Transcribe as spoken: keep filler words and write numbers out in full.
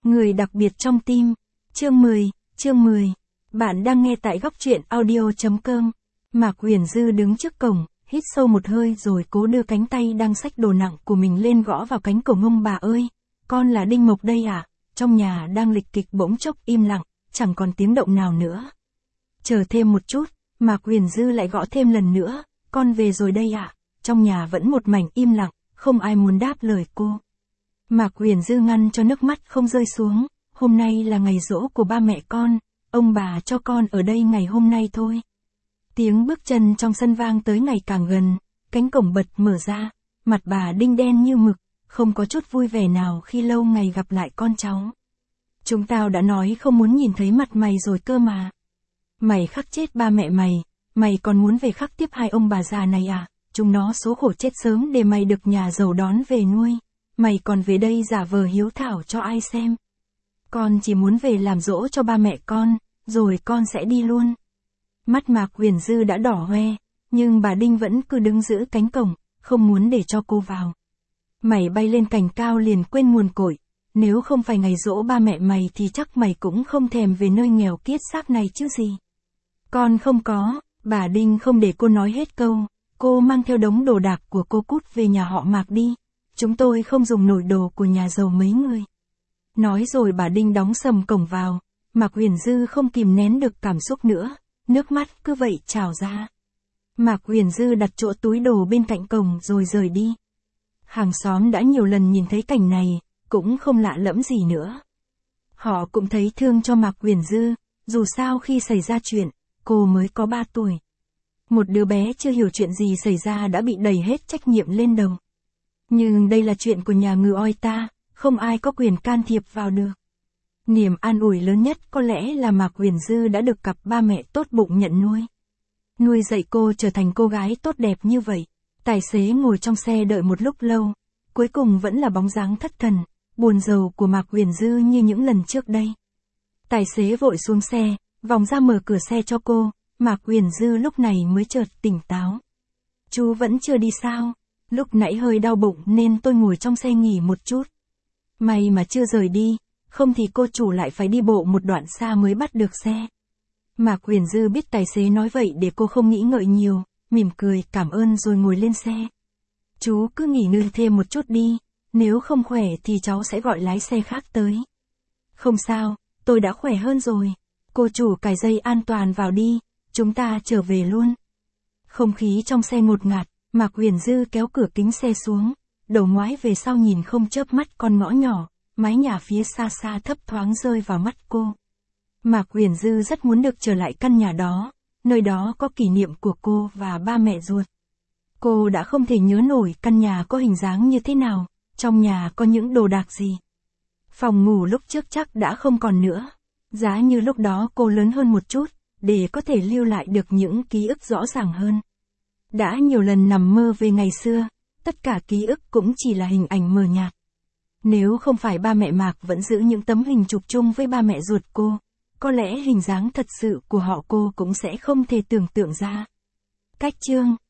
Người đặc biệt trong tim. Chương mười, chương mười. Bạn đang nghe tại góc truyện audio chấm com. Mạc Uyển Dư đứng trước cổng, hít sâu một hơi rồi cố đưa cánh tay đang xách đồ nặng của mình lên gõ vào cánh cổng. Ông bà ơi, con là Đinh Mộc đây à? Trong nhà đang lịch kịch bỗng chốc im lặng, chẳng còn tiếng động nào nữa. Chờ thêm một chút, Mạc Uyển Dư lại gõ thêm lần nữa, con về rồi đây ạ. À? Trong nhà vẫn một mảnh im lặng, không ai muốn đáp lời cô. Mạc Uyển Dư ngăn cho nước mắt không rơi xuống, hôm nay là ngày giỗ của ba mẹ con, ông bà cho con ở đây ngày hôm nay thôi. Tiếng bước chân trong sân vang tới ngày càng gần, cánh cổng bật mở ra, mặt bà Đinh đen như mực, không có chút vui vẻ nào khi lâu ngày gặp lại con cháu. Chúng tao đã nói không muốn nhìn thấy mặt mày rồi cơ mà. Mày khắc chết ba mẹ mày, mày còn muốn về khắc tiếp hai ông bà già này à? Chúng nó số khổ chết sớm để mày được nhà giàu đón về nuôi. Mày còn về đây giả vờ hiếu thảo cho ai xem. Con chỉ muốn về làm dỗ cho ba mẹ con, rồi con sẽ đi luôn. Mắt Mạc Uyển Dư đã đỏ hoe, nhưng bà Đinh vẫn cứ đứng giữ cánh cổng, không muốn để cho cô vào. Mày bay lên cành cao liền quên nguồn cội, nếu không phải ngày giỗ ba mẹ mày thì chắc mày cũng không thèm về nơi nghèo kiết xác này chứ gì. Con không có, bà Đinh không để cô nói hết câu, cô mang theo đống đồ đạc của cô cút về nhà họ Mạc đi. Chúng tôi không dùng nổi đồ của nhà giàu mấy người. Nói rồi bà Đinh đóng sầm cổng vào, Mạc Uyển Dư không kìm nén được cảm xúc nữa, nước mắt cứ vậy trào ra. Mạc Uyển Dư đặt chỗ túi đồ bên cạnh cổng rồi rời đi. Hàng xóm đã nhiều lần nhìn thấy cảnh này, cũng không lạ lẫm gì nữa. Họ cũng thấy thương cho Mạc Uyển Dư, dù sao khi xảy ra chuyện, cô mới có ba tuổi. Một đứa bé chưa hiểu chuyện gì xảy ra đã bị đẩy hết trách nhiệm lên đầu. Nhưng đây là chuyện của nhà ngư oi ta, không ai có quyền can thiệp vào được. Niềm an ủi lớn nhất có lẽ là Mạc Uyển Dư đã được cặp ba mẹ tốt bụng nhận nuôi. Nuôi dạy cô trở thành cô gái tốt đẹp như vậy. Tài xế ngồi trong xe đợi một lúc lâu, cuối cùng vẫn là bóng dáng thất thần, buồn rầu của Mạc Uyển Dư như những lần trước đây. Tài xế vội xuống xe, vòng ra mở cửa xe cho cô, Mạc Uyển Dư lúc này mới chợt tỉnh táo. Chú vẫn chưa đi sao? Lúc nãy hơi đau bụng nên tôi ngồi trong xe nghỉ một chút. May mà chưa rời đi, không thì cô chủ lại phải đi bộ một đoạn xa mới bắt được xe. Mạc Uyển Dư biết tài xế nói vậy để cô không nghĩ ngợi nhiều, mỉm cười cảm ơn rồi ngồi lên xe. Chú cứ nghỉ ngơi thêm một chút đi, nếu không khỏe thì cháu sẽ gọi lái xe khác tới. Không sao, tôi đã khỏe hơn rồi. Cô chủ cài dây an toàn vào đi, chúng ta trở về luôn. Không khí trong xe ngột ngạt, Mạc Uyển Dư kéo cửa kính xe xuống, đầu ngoái về sau nhìn không chớp mắt con ngõ nhỏ, mái nhà phía xa xa thấp thoáng rơi vào mắt cô. Mạc Uyển Dư rất muốn được trở lại căn nhà đó, nơi đó có kỷ niệm của cô và ba mẹ ruột. Cô đã không thể nhớ nổi căn nhà có hình dáng như thế nào, trong nhà có những đồ đạc gì. Phòng ngủ lúc trước chắc đã không còn nữa, giá như lúc đó cô lớn hơn một chút, để có thể lưu lại được những ký ức rõ ràng hơn. Đã nhiều lần nằm mơ về ngày xưa, tất cả ký ức cũng chỉ là hình ảnh mờ nhạt. Nếu không phải ba mẹ Mạc vẫn giữ những tấm hình chụp chung với ba mẹ ruột cô, có lẽ hình dáng thật sự của họ cô cũng sẽ không thể tưởng tượng ra. Cách chương